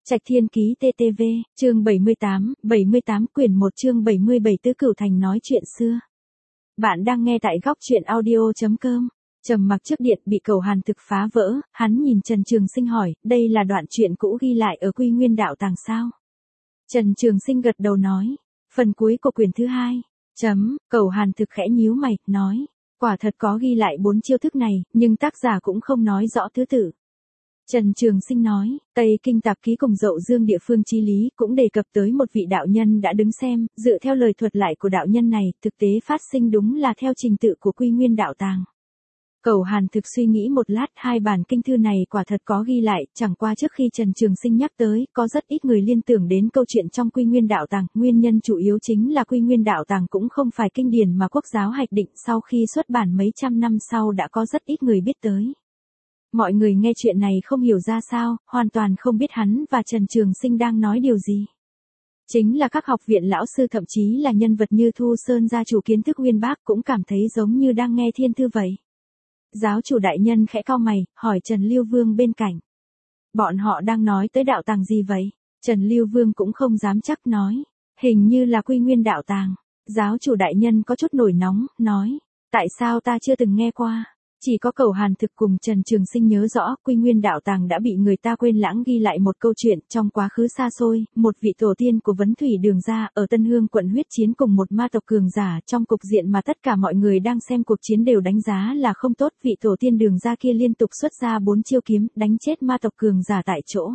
Trạch Thiên Ký TTV, chương 78 quyển 1 chương 77 Tứ Cửu Thành nói chuyện xưa. Bạn đang nghe tại góc truyện audio.com. Trầm mặc trước điện bị Cầu Hàn Thực phá vỡ, hắn nhìn Trần Trường Sinh hỏi, đây là đoạn truyện cũ ghi lại ở Quy Nguyên Đạo Tàng sao? Trần Trường Sinh gật đầu nói, phần cuối của quyển thứ 2. Cầu Hàn Thực khẽ nhíu mày, nói, quả thật có ghi lại 4 chiêu thức này, nhưng tác giả cũng không nói rõ thứ tự. Trần Trường Sinh nói, Tây Kinh Tạp Ký cùng Dậu Dương Địa Phương Chí Lý cũng đề cập tới một vị đạo nhân đã đứng xem, dựa theo lời thuật lại của đạo nhân này, thực tế phát sinh đúng là theo trình tự của Quy Nguyên Đạo Tàng. Cầu Hàn Thực suy nghĩ một lát, hai bản kinh thư này quả thật có ghi lại, chẳng qua trước khi Trần Trường Sinh nhắc tới, có rất ít người liên tưởng đến câu chuyện trong Quy Nguyên Đạo Tàng, nguyên nhân chủ yếu chính là Quy Nguyên Đạo Tàng cũng không phải kinh điển mà quốc giáo hoạch định, sau khi xuất bản mấy trăm năm sau đã có rất ít người biết tới. Mọi người nghe chuyện này không hiểu ra sao, hoàn toàn không biết hắn và Trần Trường Sinh đang nói điều gì. Chính là các học viện lão sư thậm chí là nhân vật như Thu Sơn gia chủ kiến thức uyên bác cũng cảm thấy giống như đang nghe thiên thư vậy. Giáo chủ đại nhân khẽ cau mày, hỏi Trần Lưu Vương bên cạnh. Bọn họ đang nói tới đạo tàng gì vậy? Trần Lưu Vương cũng không dám chắc nói. Hình như là Quy Nguyên Đạo Tàng. Giáo chủ đại nhân có chút nổi nóng, nói. Tại sao ta chưa từng nghe qua? Chỉ có Cầu Hàn Thực cùng Trần Trường Sinh nhớ rõ, Quy Nguyên Đạo Tàng đã bị người ta quên lãng ghi lại một câu chuyện, trong quá khứ xa xôi, một vị tổ tiên của Vấn Thủy Đường gia ở Tân Hương quận huyết chiến cùng một ma tộc cường giả, trong cục diện mà tất cả mọi người đang xem cuộc chiến đều đánh giá là không tốt, vị tổ tiên Đường gia kia liên tục xuất ra 4 chiêu kiếm, đánh chết ma tộc cường giả tại chỗ.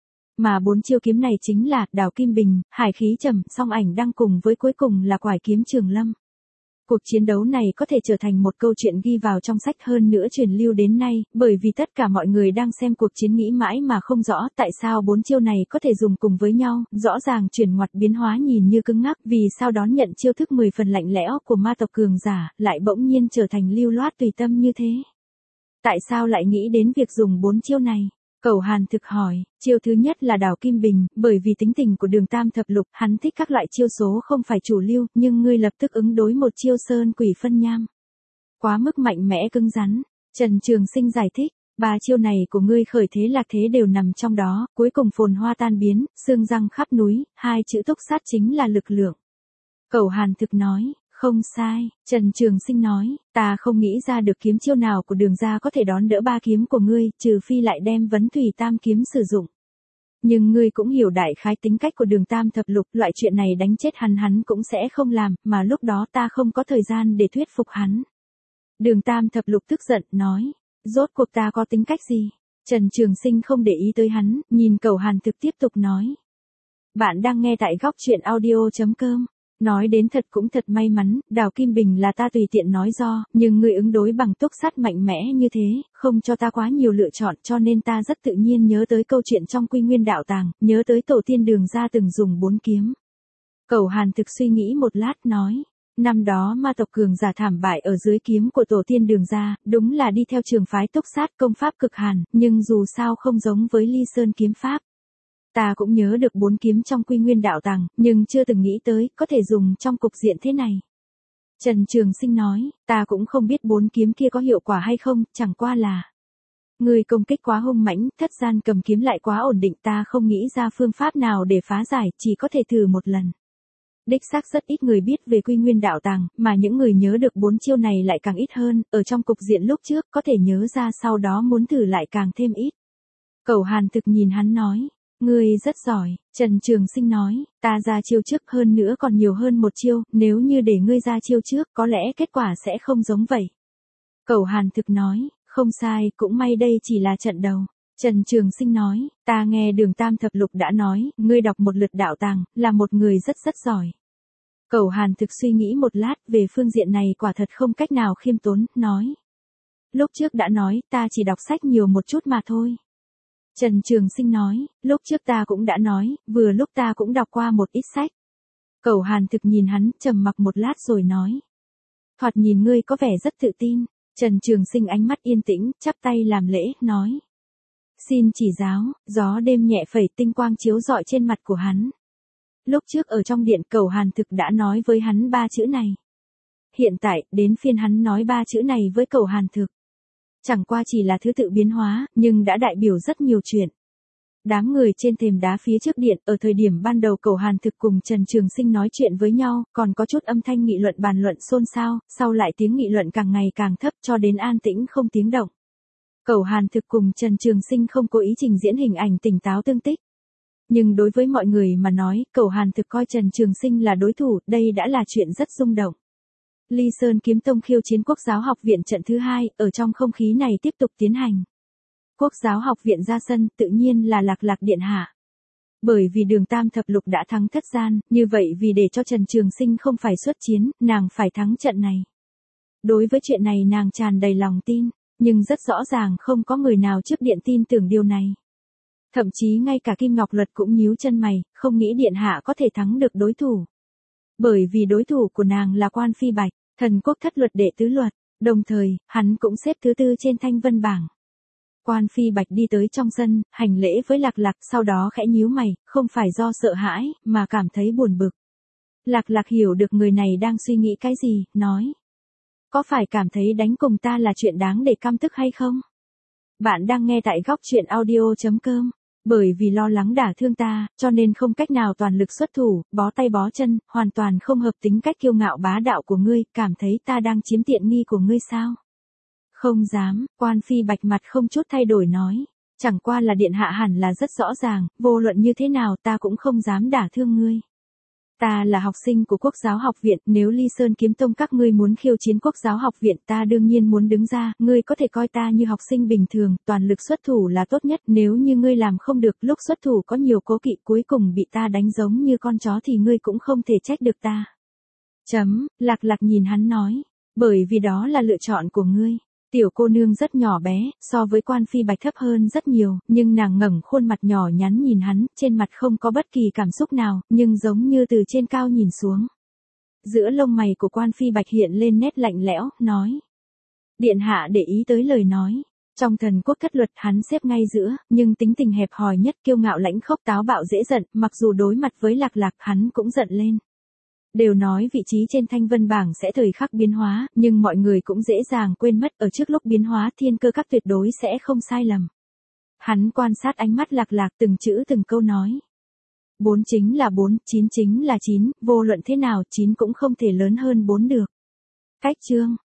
Mà 4 chiêu kiếm này chính là Đào Kim Bình, Hải Khí Trầm, Song Ảnh Đăng cùng với cuối cùng là Quải Kiếm Trường Lâm. Cuộc chiến đấu này có thể trở thành một câu chuyện ghi vào trong sách, hơn nữa truyền lưu đến nay, bởi vì tất cả mọi người đang xem cuộc chiến nghĩ mãi mà không rõ tại sao 4 chiêu này có thể dùng cùng với nhau, rõ ràng chuyển ngoặt biến hóa nhìn như cứng ngắc, vì sao đón nhận chiêu thức 10 phần lạnh lẽo của ma tộc cường giả, lại bỗng nhiên trở thành lưu loát tùy tâm như thế. Tại sao lại nghĩ đến việc dùng 4 chiêu này? Cầu Hàn Thực hỏi, chiêu thứ nhất là Đào Kim Bình, bởi vì tính tình của Đường Tam Thập Lục, hắn thích các loại chiêu số không phải chủ lưu, nhưng ngươi lập tức ứng đối một chiêu Sơn Quỷ Phân Nham. Quá mức mạnh mẽ cứng rắn. Trần Trường Sinh giải thích, 3 chiêu này của ngươi khởi thế lạc thế đều nằm trong đó, cuối cùng phồn hoa tan biến, xương răng khắp núi, 2 chữ túc sát chính là lực lượng. Cầu Hàn Thực nói. Không sai, Trần Trường Sinh nói, ta không nghĩ ra được kiếm chiêu nào của Đường gia có thể đón đỡ 3 kiếm của ngươi, trừ phi lại đem Vấn Thủy Tam kiếm sử dụng. Nhưng ngươi cũng hiểu đại khái tính cách của Đường Tam Thập Lục, loại chuyện này đánh chết hắn cũng sẽ không làm, mà lúc đó ta không có thời gian để thuyết phục hắn. Đường Tam Thập Lục tức giận, nói, rốt cuộc ta có tính cách gì? Trần Trường Sinh không để ý tới hắn, nhìn Cầu Hàn Thực tiếp tục nói. Bạn đang nghe tại góc truyện audio.com. Nói đến thật cũng thật may mắn, Đào Kim Bình là ta tùy tiện nói do, nhưng ngươi ứng đối bằng túc sát mạnh mẽ như thế, không cho ta quá nhiều lựa chọn, cho nên ta rất tự nhiên nhớ tới câu chuyện trong Quy Nguyên Đạo Tàng, nhớ tới tổ tiên Đường gia từng dùng 4 kiếm. Cầu Hàn Thực suy nghĩ một lát nói, năm đó ma tộc cường giả thảm bại ở dưới kiếm của tổ tiên Đường gia, đúng là đi theo trường phái túc sát công pháp cực hàn, nhưng dù sao không giống với Ly Sơn kiếm pháp. Ta cũng nhớ được 4 kiếm trong Quy Nguyên Đạo Tàng, nhưng chưa từng nghĩ tới, có thể dùng trong cục diện thế này. Trần Trường Sinh nói, ta cũng không biết 4 kiếm kia có hiệu quả hay không, chẳng qua là. Người công kích quá hung mãnh, thất gian cầm kiếm lại quá ổn định, ta không nghĩ ra phương pháp nào để phá giải, chỉ có thể thử một lần. Đích xác rất ít người biết về Quy Nguyên Đạo Tàng, mà những người nhớ được 4 chiêu này lại càng ít hơn, ở trong cục diện lúc trước, có thể nhớ ra sau đó muốn thử lại càng thêm ít. Cầu Hàn Thực nhìn hắn nói. Ngươi rất giỏi, Trần Trường Sinh nói, ta ra chiêu trước hơn nữa còn nhiều hơn một chiêu, nếu như để ngươi ra chiêu trước, có lẽ kết quả sẽ không giống vậy. Cầu Hàn Thực nói, không sai, cũng may đây chỉ là trận đầu. Trần Trường Sinh nói, ta nghe Đường Tam Thập Lục đã nói, ngươi đọc một lượt đạo tàng, là một người rất giỏi. Cầu Hàn Thực suy nghĩ một lát, về phương diện này quả thật không cách nào khiêm tốn, nói. Lúc trước đã nói, ta chỉ đọc sách nhiều một chút mà thôi. Trần Trường Sinh nói, lúc trước ta cũng đã nói, vừa lúc ta cũng đọc qua một ít sách. Cầu Hàn Thực nhìn hắn, trầm mặc một lát rồi nói. Thoạt nhìn ngươi có vẻ rất tự tin. Trần Trường Sinh ánh mắt yên tĩnh, chắp tay làm lễ, nói. Xin chỉ giáo, gió đêm nhẹ phẩy tinh quang chiếu rọi trên mặt của hắn. Lúc trước ở trong điện Cầu Hàn Thực đã nói với hắn 3 chữ này. Hiện tại, đến phiên hắn nói 3 chữ này với Cầu Hàn Thực. Chẳng qua chỉ là thứ tự biến hóa, nhưng đã đại biểu rất nhiều chuyện. Đám người trên thềm đá phía trước điện, ở thời điểm ban đầu Cẩu Hàn Thực cùng Trần Trường Sinh nói chuyện với nhau, còn có chút âm thanh nghị luận bàn luận xôn xao, sau lại tiếng nghị luận càng ngày càng thấp cho đến an tĩnh không tiếng động. Cẩu Hàn Thực cùng Trần Trường Sinh không cố ý trình diễn hình ảnh tỉnh táo tương tích. Nhưng đối với mọi người mà nói, Cẩu Hàn Thực coi Trần Trường Sinh là đối thủ, đây đã là chuyện rất rung động. Ly Sơn Kiếm Tông khiêu chiến Quốc Giáo Học Viện trận thứ 2, ở trong không khí này tiếp tục tiến hành. Quốc Giáo Học Viện ra sân, tự nhiên là Lạc Lạc điện hạ. Bởi vì Đường Tam thập lục đã thắng thất gian, như vậy vì để cho Trần Trường Sinh không phải xuất chiến, nàng phải thắng trận này. Đối với chuyện này nàng tràn đầy lòng tin, nhưng rất rõ ràng không có người nào trước điện tin tưởng điều này. Thậm chí ngay cả Kim Ngọc Luật cũng nhíu chân mày, không nghĩ điện hạ có thể thắng được đối thủ. Bởi vì đối thủ của nàng là Quan Phi Bạch, Thần Quốc thất luật đệ tứ luật, đồng thời, hắn cũng xếp thứ 4 trên thanh vân bảng. Quan Phi Bạch đi tới trong sân, hành lễ với Lạc Lạc, sau đó khẽ nhíu mày, không phải do sợ hãi, mà cảm thấy buồn bực. Lạc Lạc hiểu được người này đang suy nghĩ cái gì, nói. Có phải cảm thấy đánh cùng ta là chuyện đáng để căm tức hay không? Bạn đang nghe tại góc truyện audio.com. Bởi vì lo lắng đả thương ta, cho nên không cách nào toàn lực xuất thủ, bó tay bó chân, hoàn toàn không hợp tính cách kiêu ngạo bá đạo của ngươi, cảm thấy ta đang chiếm tiện nghi của ngươi sao? Không dám, Quan Phi Bạch mặt không chút thay đổi nói. Chẳng qua là điện hạ hẳn là rất rõ ràng, vô luận như thế nào ta cũng không dám đả thương ngươi. Ta là học sinh của Quốc Giáo Học Viện, nếu Ly Sơn Kiếm Tông các ngươi muốn khiêu chiến Quốc Giáo Học Viện ta đương nhiên muốn đứng ra, ngươi có thể coi ta như học sinh bình thường, toàn lực xuất thủ là tốt nhất, nếu như ngươi làm không được, lúc xuất thủ có nhiều cố kỵ cuối cùng bị ta đánh giống như con chó thì ngươi cũng không thể trách được ta. Lạc Lạc nhìn hắn nói, bởi vì đó là lựa chọn của ngươi. Tiểu cô nương rất nhỏ bé, so với Quan Phi Bạch thấp hơn rất nhiều, nhưng nàng ngẩng khuôn mặt nhỏ nhắn nhìn hắn, trên mặt không có bất kỳ cảm xúc nào, nhưng giống như từ trên cao nhìn xuống. Giữa lông mày của Quan Phi Bạch hiện lên nét lạnh lẽo, nói. Điện hạ để ý tới lời nói. Trong Thần Quốc thất luật hắn xếp ngay giữa, nhưng tính tình hẹp hòi nhất, kiêu ngạo lãnh khốc táo bạo dễ giận, mặc dù đối mặt với Lạc Lạc hắn cũng giận lên. Đều nói vị trí trên thanh vân bảng sẽ thời khắc biến hóa, nhưng mọi người cũng dễ dàng quên mất ở trước lúc biến hóa thiên cơ các tuyệt đối sẽ không sai lầm. Hắn quan sát ánh mắt Lạc Lạc từng chữ từng câu nói. 4 chính là 4, 9 chính là 9, vô luận thế nào 9 cũng không thể lớn hơn 4 được. Cách chương,